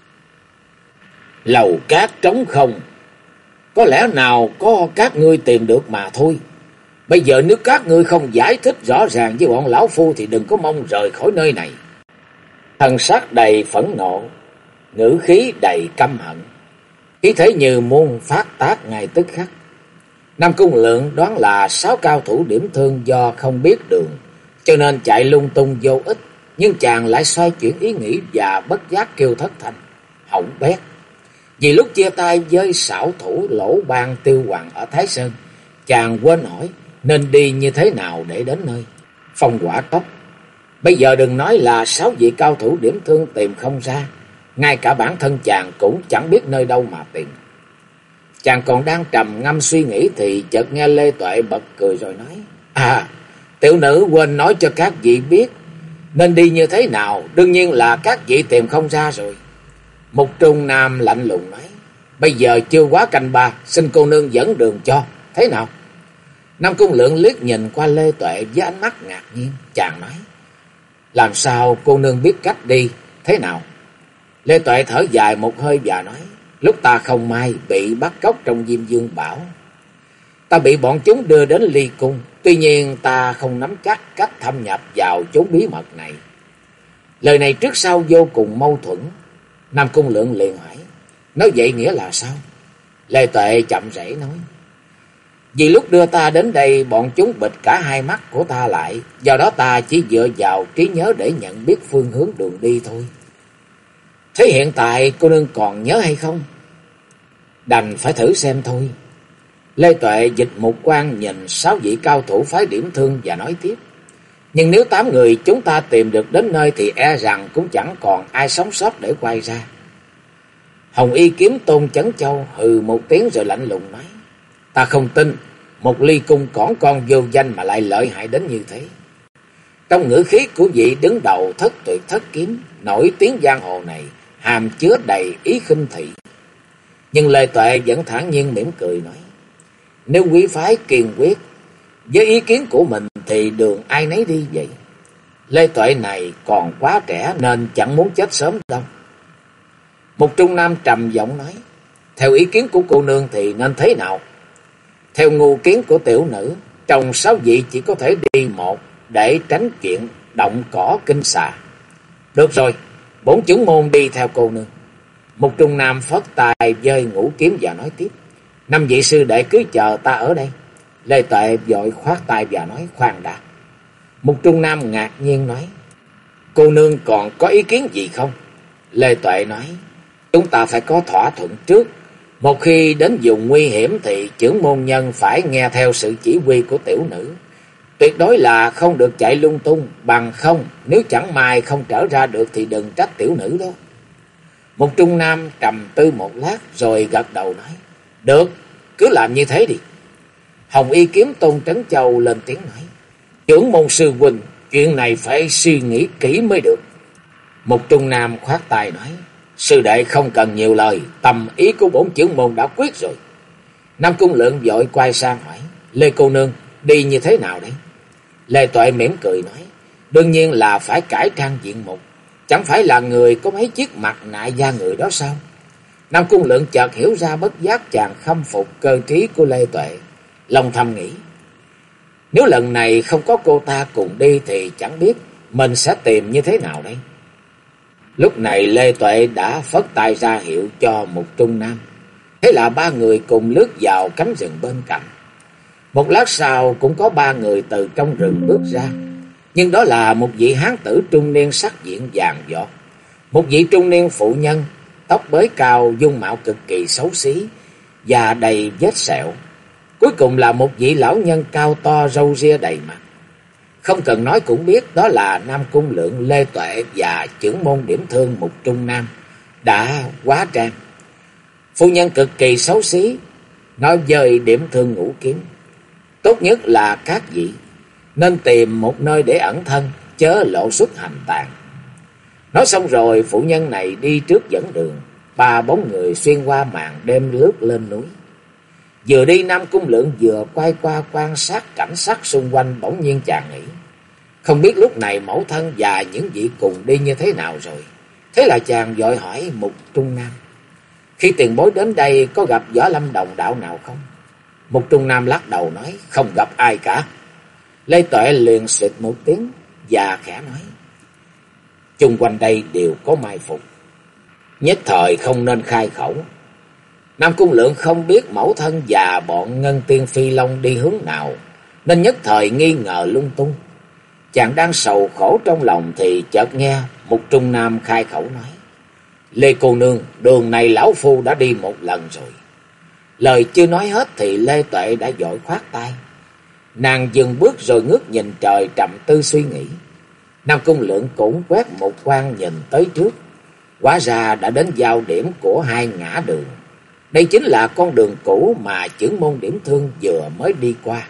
lầu cát trống không, có lẽ nào có các ngươi tìm được mà thôi. Bây giờ nếu các ngươi không giải thích rõ ràng với bọn lão phu thì đừng có mong rời khỏi nơi này. Thần sắc đầy phẫn nộ, ngữ khí đầy căm hận, khí thế như muốn phát tác ngay tức khắc. Nam Cung Lượng đoán là 6 cao thủ Điểm Thương do không biết đường cho nên chạy lung tung vô ích, nhưng chàng lại xoay chuyển ý nghĩ và bất giác kêu thất thanh: hỏng bét! Vì lúc chia tay với xảo thủ Lỗ Ban Tiêu Hoàng ở Thái Sơn, chàng quên hỏi nên đi như thế nào để đến nơi Phong Hỏa Cốc. Bây giờ đừng nói là 6 vị cao thủ Điểm Thương tìm không ra, ngay cả bản thân chàng cũng chẳng biết nơi đâu mà tìm. Chàng còn đang trầm ngâm suy nghĩ thì chợt nghe Lê Tuệ bật cười rồi nói: à, tiểu nữ quên nói cho các vị biết nên đi như thế nào, đương nhiên là các vị tìm không ra rồi. Một trung nam lạnh lùng nói: bây giờ chưa quá canh 3, xin cô nương dẫn đường cho, thế nào? Nam Cung Lượng liếc nhìn qua Lê Tuệ với ánh mắt ngạc nhiên, chàng nói: làm sao cô nương biết cách đi, thế nào? Lê Tuệ thở dài một hơi và nói: lúc ta không may bị bắt cóc trong Diêm Dương Bảo, ta bị bọn chúng đưa đến Ly Cung, tuy nhiên ta không nắm chắc cách thâm nhập vào chốn bí mật này. Lời này trước sau vô cùng mâu thuẫn. Nam Cung Lượng liền hỏi: nói vậy nghĩa là sao? Lê Tuệ chậm rãi nói: vì lúc đưa ta đến đây, bọn chúng bịt cả 2 mắt của ta lại, do đó ta chỉ dựa vào trí nhớ để nhận biết phương hướng đường đi thôi. Thế hiện tại cô nương còn nhớ hay không? Đành phải thử xem thôi. Lê Tuệ dịch mục quang nhìn 6 vị cao thủ phái Điểm Thương và nói tiếp: nhưng nếu 8 người chúng ta tìm được đến nơi thì e rằng cũng chẳng còn ai sống sót để quay ra. Hồng Y Kiếm Tôn Chấn Châu hừ một tiếng rồi lạnh lùng nói: ta không tin, một ly cung cỏn con vô danh mà lại lợi hại đến như thế. Trong ngữ khí của vị đứng đầu Thất Tuyệt Thất Kiếm nổi tiếng giang hồ này hàm chứa đầy ý khinh thị. Nhưng Lê Tuệ vẫn thản nhiên mỉm cười nói: nếu quý phái kiên quyết với ý kiến của mình thì đường ai nấy đi vậy. Lê Tuệ này còn quá trẻ nên chẳng muốn chết sớm đâu. Một trung nam trầm giọng nói: theo ý kiến của cô nương thì nên thế nào? Theo ngu kiến của tiểu nữ, trong 6 vị chỉ có thể đi một để tránh chuyện động cỏ kinh xà. Được rồi, bổn chưởng môn đi theo cô nương. Một trung nam phất tay giơ ngũ kiếm và nói tiếp: 5 vị sư đệ cứ chờ ta ở đây. Lê Tuệ vội khoát tay và nói: khoan đã. Một trung nam ngạc nhiên nói: cô nương còn có ý kiến gì không? Lê Tuệ nói: chúng ta phải có thỏa thuận trước. Một khi đến vùng nguy hiểm thì chưởng môn nhân phải nghe theo sự chỉ huy của tiểu nữ. Tuyệt đối là không được chạy lung tung, bằng không nếu chẳng may không trở ra được thì đừng trách tiểu nữ đó. Một trung nam trầm tư một lát rồi gật đầu nói: được, cứ làm như thế đi. Hồng Y Kiếm Tôn Trấn Châu lên tiếng nói: chưởng môn sư huynh, chuyện này phải suy nghĩ kỹ mới được. Một trung nam khoát tay nói: sư đệ không cần nhiều lời, tầm ý của bổn chưởng môn đã quyết rồi. Nam Cung Lượng vội quay sang hỏi: Lê cô nương đi như thế nào đấy? Lê Tuệ mỉm cười nói: đương nhiên là phải cải trang diện mục, chẳng phải là người có mấy chiếc mặt nạ da người đó sao? Nam Cung Lượng chợt hiểu ra bất giác chàng khâm phục cơ trí của Lê Tuệ, lòng thầm nghĩ: nếu lần này không có cô ta cùng đi thì chẳng biết mình sẽ tìm như thế nào đây. Lúc này Lê Tuệ đã phất tay ra hiệu cho một trung nam. Thế là 3 người cùng lướt vào cánh rừng bên cạnh. Một lát sau cũng có 3 người từ trong rừng bước ra. Nhưng đó là một vị hán tử trung niên sắc diện vàng vọt, một vị trung niên phụ nhân, tóc bới cao, dung mạo cực kỳ xấu xí và đầy vết sẹo. Cuối cùng là một vị lão nhân cao to, râu ria đầy mặt. Không cần nói cũng biết đó là Nam Cung Lượng, Lê Tuệ và chưởng môn Điểm Thương một trung nam đã hóa trang. Phu nhân cực kỳ xấu xí nói với Điểm Thương ngũ kiếm: tốt nhất là các vị nên tìm một nơi để ẩn thân, chớ lộ xuất hành tàn. Nói xong rồi phụ nhân này đi trước dẫn đường. 3 bóng người xuyên qua màn đêm lướt lên núi. Vừa đi Nam Cung Lượng vừa quay qua quan sát cảnh sắc xung quanh, bỗng nhiên chàng nghĩ: không biết lúc này mẫu thân và những vị cùng đi như thế nào rồi. Thế là chàng vội hỏi một trung nam: khi tiền bối đến đây có gặp Võ Lâm đồng đạo nào không? Một trung nam lắc đầu nói: không gặp ai cả. Lê Tuệ liền xịt một tiếng và khẽ nói: chung quanh đây đều có mai phục, nhất thời không nên khai khẩu. Nam Cung Lượng không biết mẫu thân và bọn Ngân Tiên Phi Long đi hướng nào, nên nhất thời nghi ngờ lung tung. Chàng đang sầu khổ trong lòng thì chợt nghe một trung nam khai khẩu nói: Lê cô nương, đường này lão phu đã đi một lần rồi. Lời chưa nói hết thì Lê Tuệ đã vội khoát tay. Nàng dừng bước rồi ngước nhìn trời trầm tư suy nghĩ. Nam Cung Lượng cũng quét một quan nhìn tới trước. Hóa ra đã đến giao điểm của 2 ngã đường. Đây chính là con đường cũ mà chưởng môn Điểm Thương vừa mới đi qua.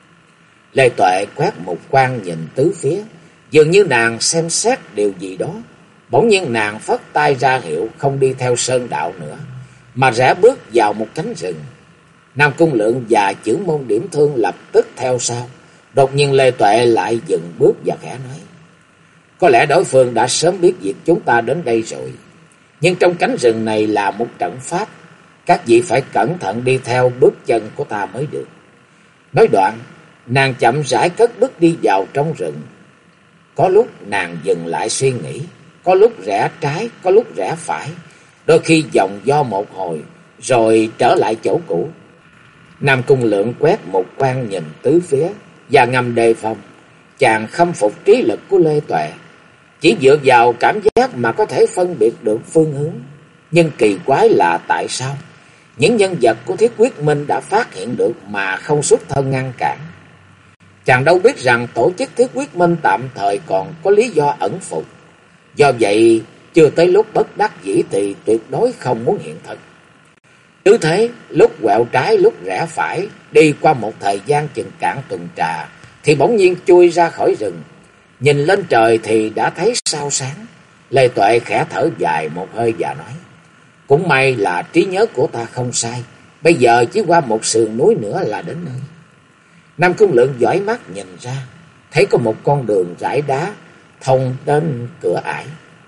Lê Tuệ quét một quan nhìn tứ phía, dường như nàng xem xét điều gì đó. Bỗng nhiên nàng phất tay ra hiệu không đi theo sơn đạo nữa, mà rẽ bước vào một cánh rừng. Nam Cung Lượng và chưởng môn Điểm Thương lập tức theo sau. Đột nhiên Lê Tuệ lại dừng bước và khẽ nói: có lẽ đối phương đã sớm biết việc chúng ta đến đây rồi. Nhưng trong cánh rừng này là một trận pháp, các vị phải cẩn thận đi theo bước chân của ta mới được. Nói đoạn, nàng chậm rãi cất bước đi vào trong rừng. Có lúc nàng dừng lại suy nghĩ, có lúc rẽ trái, có lúc rẽ phải, đôi khi vòng vo một hồi rồi trở lại chỗ cũ. Nam Cung Lượng quét một quan nhìn tứ phía và ngầm đề phòng. Chàng khâm phục trí lực của Lê Tuệ, chỉ dựa vào cảm giác mà có thể phân biệt được phương hướng. Nhưng kỳ quái là tại sao những nhân vật của Thiết Quyết Minh đã phát hiện được mà không xuất thân ngăn cản. Chàng đâu biết rằng tổ chức Thiết Quyết Minh tạm thời còn có lý do ẩn phục. Do vậy chưa tới lúc bất đắc dĩ thì tuyệt đối không muốn hiện thân. Cứ thế, lúc quẹo trái lúc rẽ phải, đi qua một thời gian chừng cạn tuần trà, thì bỗng nhiên chui ra khỏi rừng. Nhìn lên trời thì đã thấy sao sáng. Lê Tuệ khẽ thở dài một hơi và nói: cũng may là trí nhớ của ta không sai, bây giờ chỉ qua một sườn núi nữa là đến nơi. Nam Cung Lượng dõi mắt nhìn ra, thấy có một con đường rải đá thông đến cửa ải.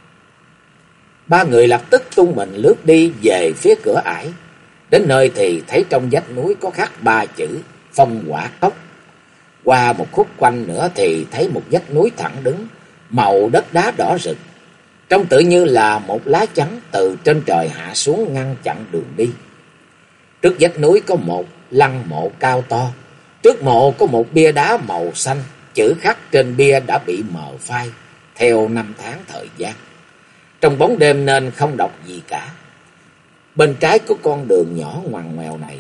Ba người lập tức tung mình lướt đi về phía cửa ải. Đến nơi thì thấy trong vách núi có khắc 3 chữ Phong Hỏa Cốc. Qua một khúc quanh nữa thì thấy một vách núi thẳng đứng, màu đất đá đỏ rực, trông tự như là một lá chắn từ trên trời hạ xuống ngăn chặn đường đi. Trước vách núi có một lăng mộ cao to, trước mộ có một bia đá màu xanh, chữ khắc trên bia đã bị mờ phai theo năm tháng thời gian. Trong bóng đêm nên không đọc gì cả. Bên trái có con đường nhỏ ngoằn ngoèo này,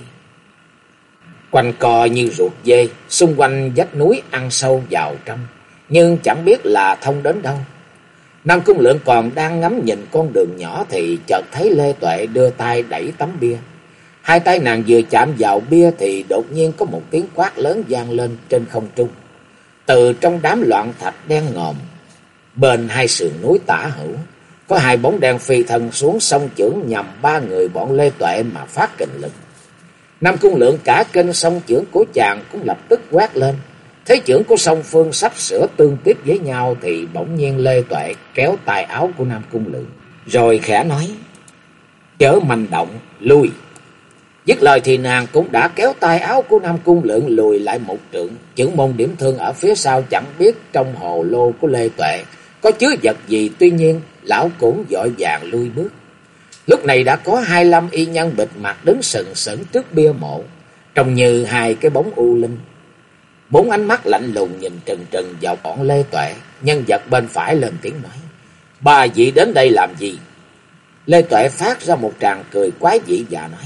quanh co như ruột dê, xung quanh vách núi ăn sâu vào trong, nhưng chẳng biết là thông đến đâu. Nam Cung Lượng còn đang ngắm nhìn con đường nhỏ thì chợt thấy Lê Tuệ đưa tay đẩy tấm bia. Hai tay nàng vừa chạm vào bia thì đột nhiên có một tiếng quát lớn vang lên trên không trung. Từ trong đám loạn thạch đen ngòm, bên hai sườn núi tả hữu, có hai bóng đen phi thân xuống song chưởng nhằm ba người bọn Lê Tuệ mà phát kình lực. Nam Cung Lượng cả kinh, song chưởng của chàng cũng lập tức quát lên. Thấy chưởng của song phương sắp sửa tương tiếp với nhau thì bỗng nhiên Lê Tuệ kéo tay áo của Nam Cung Lượng, rồi khẽ nói: chớ manh động, lui. Dứt lời thì nàng cũng đã kéo tay áo của Nam Cung Lượng lùi lại một trượng. Chưởng môn điểm thương ở phía sau chẳng biết trong hồ lô của Lê Tuệ có chứa vật gì, tuy nhiên lão cũng vội vàng lui bước. Lúc này đã có 25 y nhân bịt mặt đứng sừng sững trước bia mộ, trông như hai cái bóng u linh. Bốn ánh mắt lạnh lùng nhìn trừng trừng vào bọn Lê Tuệ. Nhân vật bên phải lên tiếng nói: ba vị đến đây làm gì? Lê Tuệ phát ra một tràng cười quái dị và nói: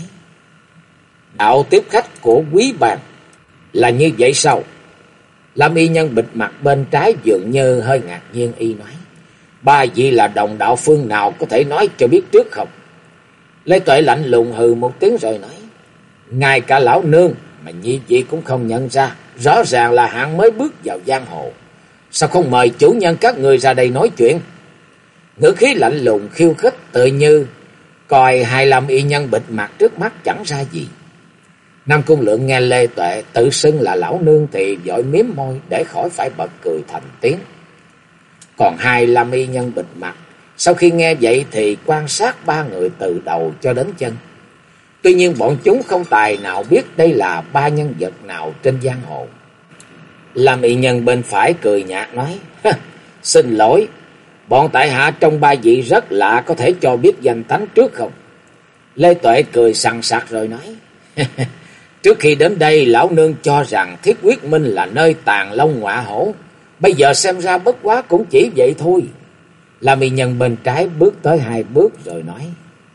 đạo tiếp khách của quý bàn là như vậy sao? Lam y nhân bịt mặt bên trái dường như hơi ngạc nhiên, y nói: ba vị là đồng đạo phương nào, có thể nói cho biết trước không? Lê Tuệ lạnh lùng hừ một tiếng rồi nói: ngay cả lão nương mà nhị vị cũng không nhận ra, rõ ràng là hạng mới bước vào giang hồ, sao không mời chủ nhân các người ra đây nói chuyện? Ngữ khí lạnh lùng khiêu khích, tự như coi 25 y nhân bịt mặt trước mắt chẳng ra gì. Nam Cung Lượng nghe Lê Tuệ tự xưng là lão nương thì vội miếm môi để khỏi phải bật cười thành tiếng. Còn 25 y nhân bịt mặt sau khi nghe vậy thì quan sát ba người từ đầu cho đến chân. Tuy nhiên bọn chúng không tài nào biết đây là ba nhân vật nào trên giang hồ. Lam y nhân bên phải cười nhạt nói: xin lỗi, bọn tại hạ trong ba vị rất lạ, có thể cho biết danh tánh trước không? Lê Tuệ cười sằng sặc rồi nói: trước khi đến đây lão nương cho rằng Thiết Quyết Minh là nơi tàn long ngọa hổ, bây giờ xem ra bất quá cũng chỉ vậy thôi. Lam y nhân bên trái bước tới 2 bước rồi nói: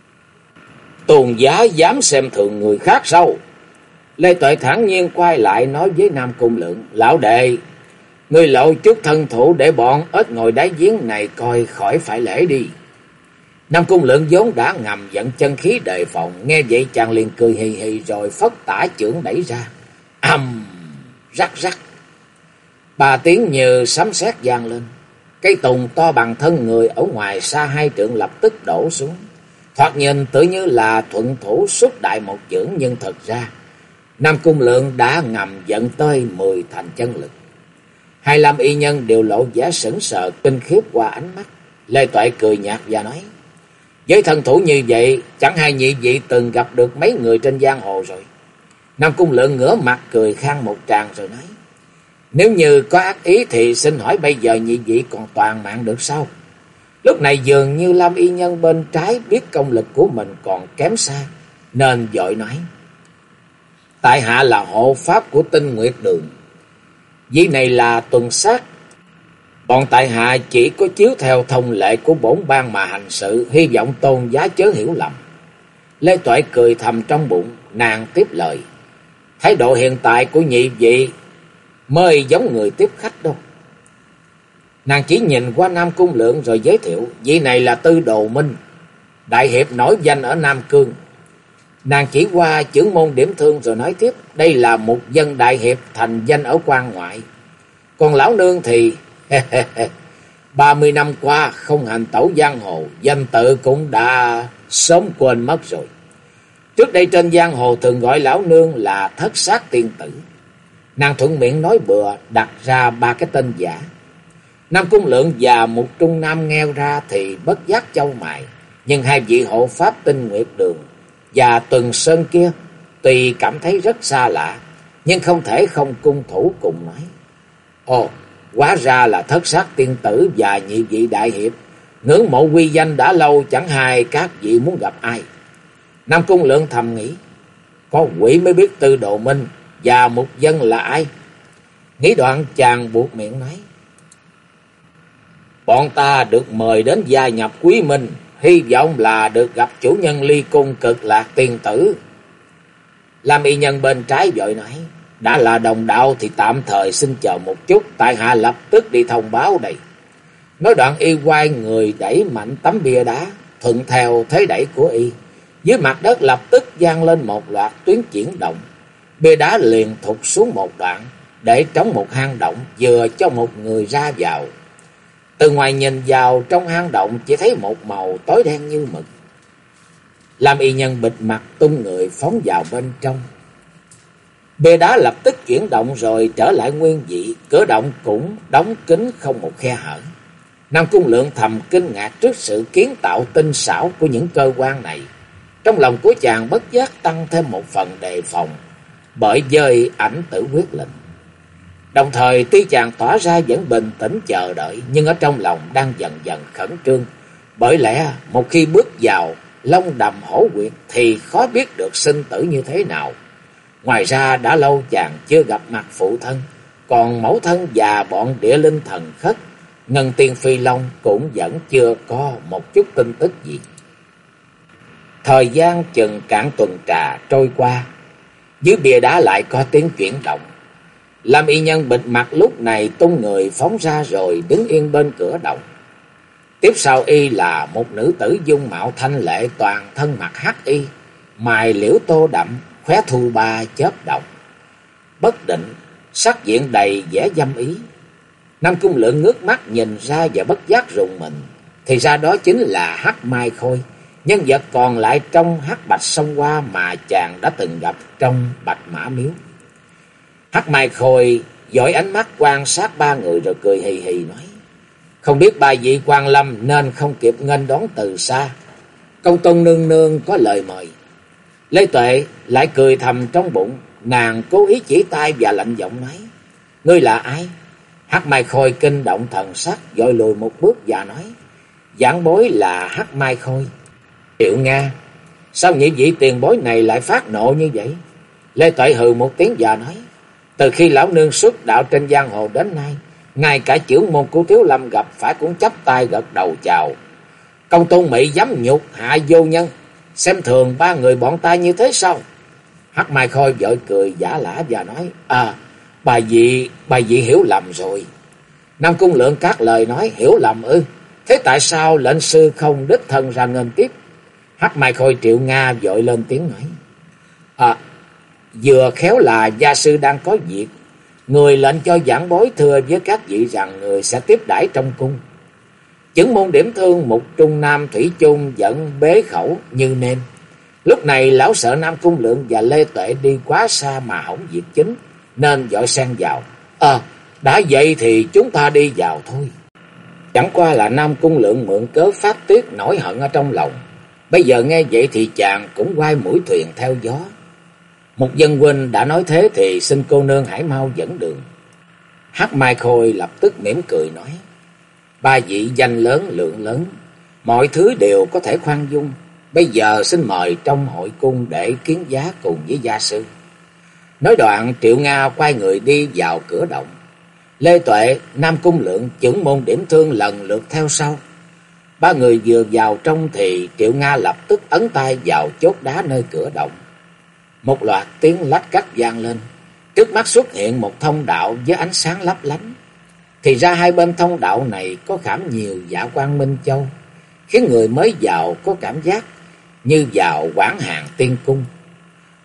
tôn giá dám xem thường người khác sao? Lê Tuệ thản nhiên quay lại nói với Nam Cung Lượng: lão đệ, ngươi lộ chút thân thủ để bọn ếch ngồi đáy giếng này coi khỏi phải lễ đi. Nam Cung Lượng vốn đã ngầm giận chân khí đề phòng, nghe vậy chàng liền cười hì hì rồi phất tả chưởng đẩy ra. Rắc rắc, 3 tiếng như sấm sét vang lên. Cây tùng to bằng thân người ở ngoài xa 2 trượng lập tức đổ xuống. Thoạt nhìn tự như là thuận thủ xúc đại một chưởng, nhưng thật ra Nam Cung Lượng đã ngầm giận tới 10 thành chân lực. 25 y nhân đều lộ vẻ sững sờ kinh khiếp qua ánh mắt. Lê Tuệ cười nhạt và nói: với thân thủ như vậy, chẳng hay nhị vị từng gặp được mấy người trên giang hồ rồi. Nam Cung Lượng ngửa mặt cười khan một tràng rồi nói: nếu như có ác ý thì xin hỏi bây giờ nhị vị còn toàn mạng được sao? Lúc này dường như Lam y nhân bên trái biết công lực của mình còn kém xa, nên vội nói: tại hạ là hộ pháp của Tinh Nguyệt Đường, vị này là tuần sát. Bọn tại hạ chỉ có chiếu theo thông lệ của bổn bang mà hành sự, hy vọng tôn giá chớ hiểu lầm. Lê Tuệ cười thầm trong bụng, nàng tiếp lời: thái độ hiện tại của nhị vị mới giống người tiếp khách đâu. Nàng chỉ nhìn qua Nam Cung Lượng rồi giới thiệu: vị này là Tư Đồ Minh, đại hiệp nổi danh ở Nam Cương. Nàng chỉ qua chưởng môn điểm thương rồi nói tiếp, đây là một dân đại hiệp thành danh ở quan ngoại. Còn lão nương thì 30 năm qua không hành tẩu giang hồ, danh tự cũng đã sớm quên mất rồi. Trước đây trên giang hồ thường gọi lão nương là Thất Sát tiên tử. Nàng thuận miệng nói bừa, đặt ra 3 cái tên giả. Nam Cung Lượng và Mục Trung Nam nghe ra thì bất giác chau mày, nhưng hai vị hộ pháp Tinh Nguyệt Đường và Tuần Sơn kia tuy cảm thấy rất xa lạ, nhưng không thể không cung thủ cùng nói. Ồ, hóa ra là Thất Sát tiên tử và nhị vị đại hiệp, ngưỡng mộ uy danh đã lâu, chẳng hay các vị muốn gặp ai. Nam Cung Lượng thầm nghĩ, có quỷ mới biết Tư Đồ Minh và Mục Dân là ai. Nghĩ đoạn chàng buộc miệng nói, bọn ta được mời đến gia nhập Quý Minh, hy vọng là được gặp chủ nhân Ly Cung Cực Lạc tiên tử. Lam y nhân bên trái vội nói, đã là đồng đạo thì tạm thời xin chờ một chút, tại hạ lập tức đi thông báo đây. Nói đoạn y quay người đẩy mạnh tấm bia đá, thuận theo thế đẩy của y. Dưới mặt đất lập tức vang lên một loạt tuyến chuyển động, bia đá liền thụt xuống một đoạn, để trống một hang động vừa cho một người ra vào. Từ ngoài nhìn vào trong hang động chỉ thấy một màu tối đen như mực. Lam y nhân bịt mặt tung người phóng vào bên trong. Bia đá lập tức chuyển động rồi trở lại nguyên vị, cửa động cũng đóng kín không một khe hở. Nam Cung Lượng thầm kinh ngạc trước sự kiến tạo tinh xảo của những cơ quan này. Trong lòng của chàng bất giác tăng thêm một phần đề phòng, bởi dơi ảnh tử quyết lệnh. Đồng thời tuy chàng tỏ ra vẫn bình tĩnh chờ đợi, nhưng ở trong lòng đang dần dần khẩn trương. Bởi lẽ một khi bước vào Long Đầm Hổ Quyệt thì khó biết được sinh tử như thế nào. Ngoài ra đã lâu chàng chưa gặp mặt phụ thân, còn mẫu thân và bọn địa linh thần khất, Ngân Tiên Phi Long cũng vẫn chưa có một chút tin tức gì. Thời gian chừng cạn tuần trà trôi qua, dưới bia đá lại có tiếng chuyển động. Lam y nhân bịt mặt lúc này tung người phóng ra rồi đứng yên bên cửa động. Tiếp sau y là một nữ tử dung mạo thanh lệ, toàn thân mặc hắc y, mày liễu tô đậm, khóe thu ba chớp động, bất định, sắc diện đầy vẻ dâm ý. Nam Cung Lượng ngước mắt nhìn ra và bất giác rùng mình. Thì ra đó chính là Hắc Mai Khôi, nhân vật còn lại trong Hắc Bạch Sông Hoa mà chàng đã từng gặp trong Bạch Mã Miếu. Hắc Mai Khôi dõi ánh mắt quan sát ba người rồi cười hì hì nói, không biết ba vị quan lâm nên không kịp nghênh đón từ xa. Công tôn nương nương có lời mời. Lê Tuệ lại cười thầm trong bụng, nàng cố ý chỉ tay và lạnh giọng nói, ngươi là ai? Hắc Mai Khôi kinh động thần sắc, vội lùi một bước và nói, giảng bối là Hắc Mai Khôi. Triệu Nga, sao nhị vị tiền bối này lại phát nộ như vậy? Lê Tuệ hừ một tiếng và nói, từ khi lão nương xuất đạo trên giang hồ đến nay, ngay cả chưởng môn của Thiếu Lâm gặp phải cũng chắp tay gật đầu chào. Công tôn Mỹ dám nhục hạ vô nhân, xem thường ba người bọn ta như thế sao? Hắc Mai Khôi vội cười giả lả và nói, bà vị hiểu lầm rồi. Nam Cung Lượng cắt lời nói, hiểu lầm ư? Thế tại sao lệnh sư không đích thân ra nghênh tiếp? Hắc Mai Khôi Triệu Nga vội lên tiếng nói, vừa khéo là gia sư đang có việc, người lệnh cho giảng bối thưa với các vị rằng người sẽ tiếp đãi trong cung. Chưởng môn điểm thương Mục Trung Nam thủy chung vẫn bế khẩu như nêm. Lúc này lão sợ Nam Cung Lượng và Lê Tuệ đi quá xa mà hỏng việc chính, nên vội xen vào, đã vậy thì chúng ta đi vào thôi. Chẳng qua là Nam Cung Lượng mượn cớ phát tiết nổi hận ở trong lòng. Bây giờ nghe vậy thì chàng cũng quay mũi thuyền theo gió. Một dân huynh đã nói thế thì xin cô nương hãy mau dẫn đường. Hắc Mai Khôi lập tức mỉm cười nói, ba vị danh lớn lượng lớn, mọi thứ đều có thể khoan dung. Bây giờ xin mời trong hội cung để kiến giá cùng với gia sư. Nói đoạn Triệu Nga quay người đi vào cửa động. Lê Tuệ, Nam Cung Lượng, chưởng môn điểm thương lần lượt theo sau. Ba người vừa vào trong thì Triệu Nga lập tức ấn tay vào chốt đá nơi cửa động. Một loạt tiếng lách cách vang lên. Trước mắt xuất hiện một thông đạo với ánh sáng lấp lánh. Thì ra hai bên thông đạo này có khảm nhiều dạ quang minh châu, khiến người mới vào có cảm giác như vào quảng hàng tiên cung.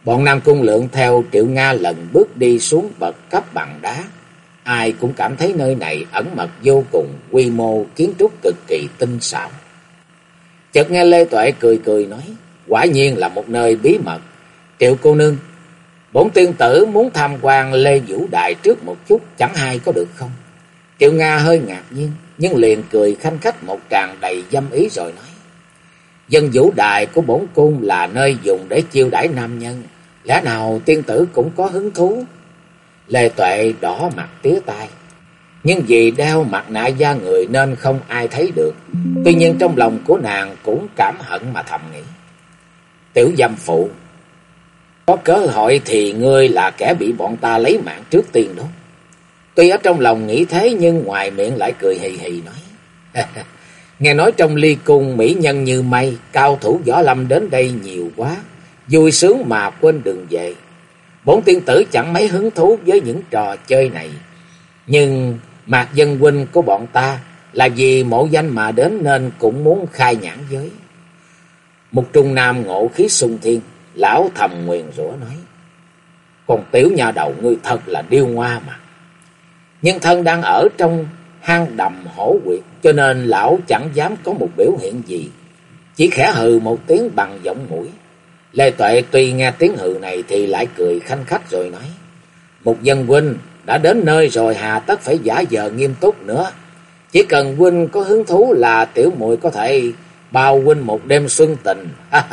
Bọn Nam Cung Lượng theo Triệu Nga lần bước đi xuống bậc cấp bằng đá. Ai cũng cảm thấy nơi này ẩn mật vô cùng, quy mô kiến trúc cực kỳ tinh xảo. Chợt nghe Lê Tuệ cười cười nói, quả nhiên là một nơi bí mật. Triệu cô nương, bổn tiên tử muốn tham quan Lê Vũ Đài trước một chút, chẳng hay có được không? Triệu Nga hơi ngạc nhiên, nhưng liền cười khanh khách một tràng đầy dâm ý rồi nói, Dân Vũ Đài của bổn cung là nơi dùng để chiêu đãi nam nhân, lẽ nào tiên tử cũng có hứng thú? Lê Tuệ đỏ mặt tía tai, nhưng vì đeo mặt nạ da người nên không ai thấy được. Tuy nhiên trong lòng của nàng cũng cảm hận mà thầm nghĩ, tiểu dâm phụ, có cơ hội thì ngươi là kẻ bị bọn ta lấy mạng trước tiên đó. Tuy ở trong lòng nghĩ thế nhưng ngoài miệng lại cười hì hì nói, nghe nói trong ly cung mỹ nhân như mây, cao thủ võ lâm đến đây nhiều quá, vui sướng mà quên đường về. Bổn tiên tử chẳng mấy hứng thú với những trò chơi này, nhưng Mạc Dân huynh của bọn ta là vì mộ danh mà đến nên cũng muốn khai nhãn giới. Một trung nam ngộ khí sung thiên, lão thầm nguyền rủa nói, còn tiểu nhà đầu ngươi thật là điêu ngoa mà. Nhưng thân đang ở trong hang đầm hổ quyệt, cho nên lão chẳng dám có một biểu hiện gì, chỉ khẽ hừ một tiếng bằng giọng mũi. Lê Tuệ tuy nghe tiếng hừ này thì lại cười khanh khách rồi nói, một dân huynh đã đến nơi rồi hà tất phải giả vờ nghiêm túc nữa. Chỉ cần huynh có hứng thú là tiểu muội có thể bao huynh một đêm xuân tình.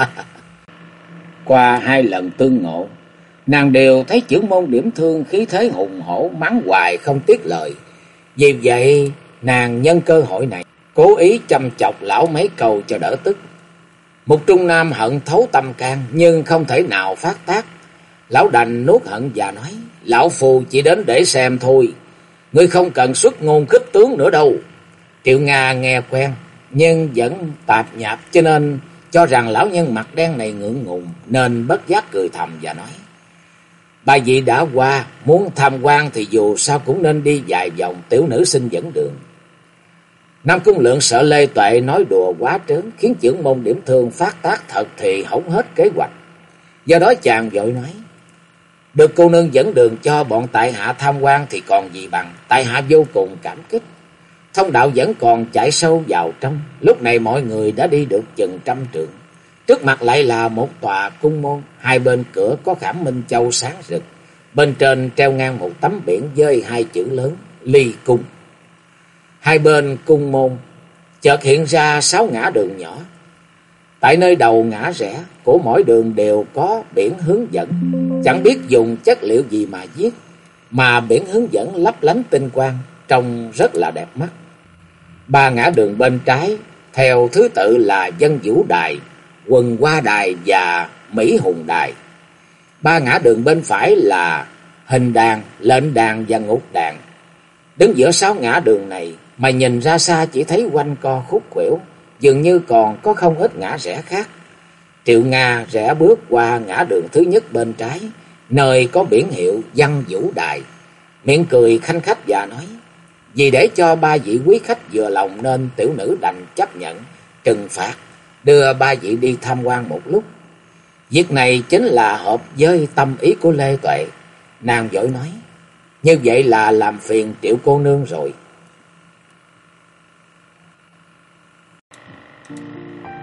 Qua hai lần tương ngộ, nàng đều thấy Chưởng Môn Điểm Thương khí thế hùng hổ, mắng hoài không tiếc lời. Vì vậy nàng nhân cơ hội này cố ý châm chọc lão mấy câu cho đỡ tức. Một trung nam hận thấu tâm can nhưng không thể nào phát tác. Lão đành nuốt hận và nói, lão phù chỉ đến để xem thôi, ngươi không cần xuất ngôn khích tướng nữa đâu. Triệu Nga nghe quen nhưng vẫn tạp nhạp, cho nên cho rằng lão nhân mặt đen này ngượng ngùng, nên bất giác cười thầm và nói, bà vị đã qua, muốn tham quan thì dù sao cũng nên đi vài vòng, tiểu nữ xin dẫn đường. Nam Cung Lượng sợ Lê Tuệ nói đùa quá trớn, khiến Chưởng Môn Điểm Thương phát tác thật thì hỏng hết kế hoạch. Do đó chàng vội nói, được cô nương dẫn đường cho bọn tại hạ tham quan thì còn gì bằng, tại hạ vô cùng cảm kích. Thông đạo vẫn còn chạy sâu vào trong, lúc này mọi người đã đi được chừng 100 trượng. Trước mặt lại là một tòa cung môn, hai bên cửa có khảm minh châu sáng rực, bên trên treo ngang một tấm biển với hai chữ lớn Ly Cung. Hai bên cung môn chợt hiện ra 6 ngã đường nhỏ. Tại nơi đầu ngã rẽ của mỗi đường đều có biển hướng dẫn, chẳng biết dùng chất liệu gì mà viết, mà biển hướng dẫn lấp lánh tinh quang, trông rất là đẹp mắt. 3 ngã đường bên trái theo thứ tự là Dân Vũ Đài, Quần Hoa Đài và Mỹ Hùng Đài. 3 ngã đường bên phải là Hình Đàn, Lệnh Đàn và Ngục Đàn. Đứng giữa 6 ngã đường này mà nhìn ra xa chỉ thấy quanh co khúc khuỷu, dường như còn có không ít ngã rẽ khác. Triệu Nga rẽ bước qua ngã đường thứ nhất bên trái, nơi có biển hiệu Văn Vũ Đài, miệng cười khanh khách và nói, vì để cho 3 vị quý khách vừa lòng nên tiểu nữ đành chấp nhận trừng phạt, đưa 3 vị đi tham quan một lúc. Việc này chính là hợp với tâm ý của Lê Tuệ. Nàng vội nói, như vậy là làm phiền Triệu cô nương rồi.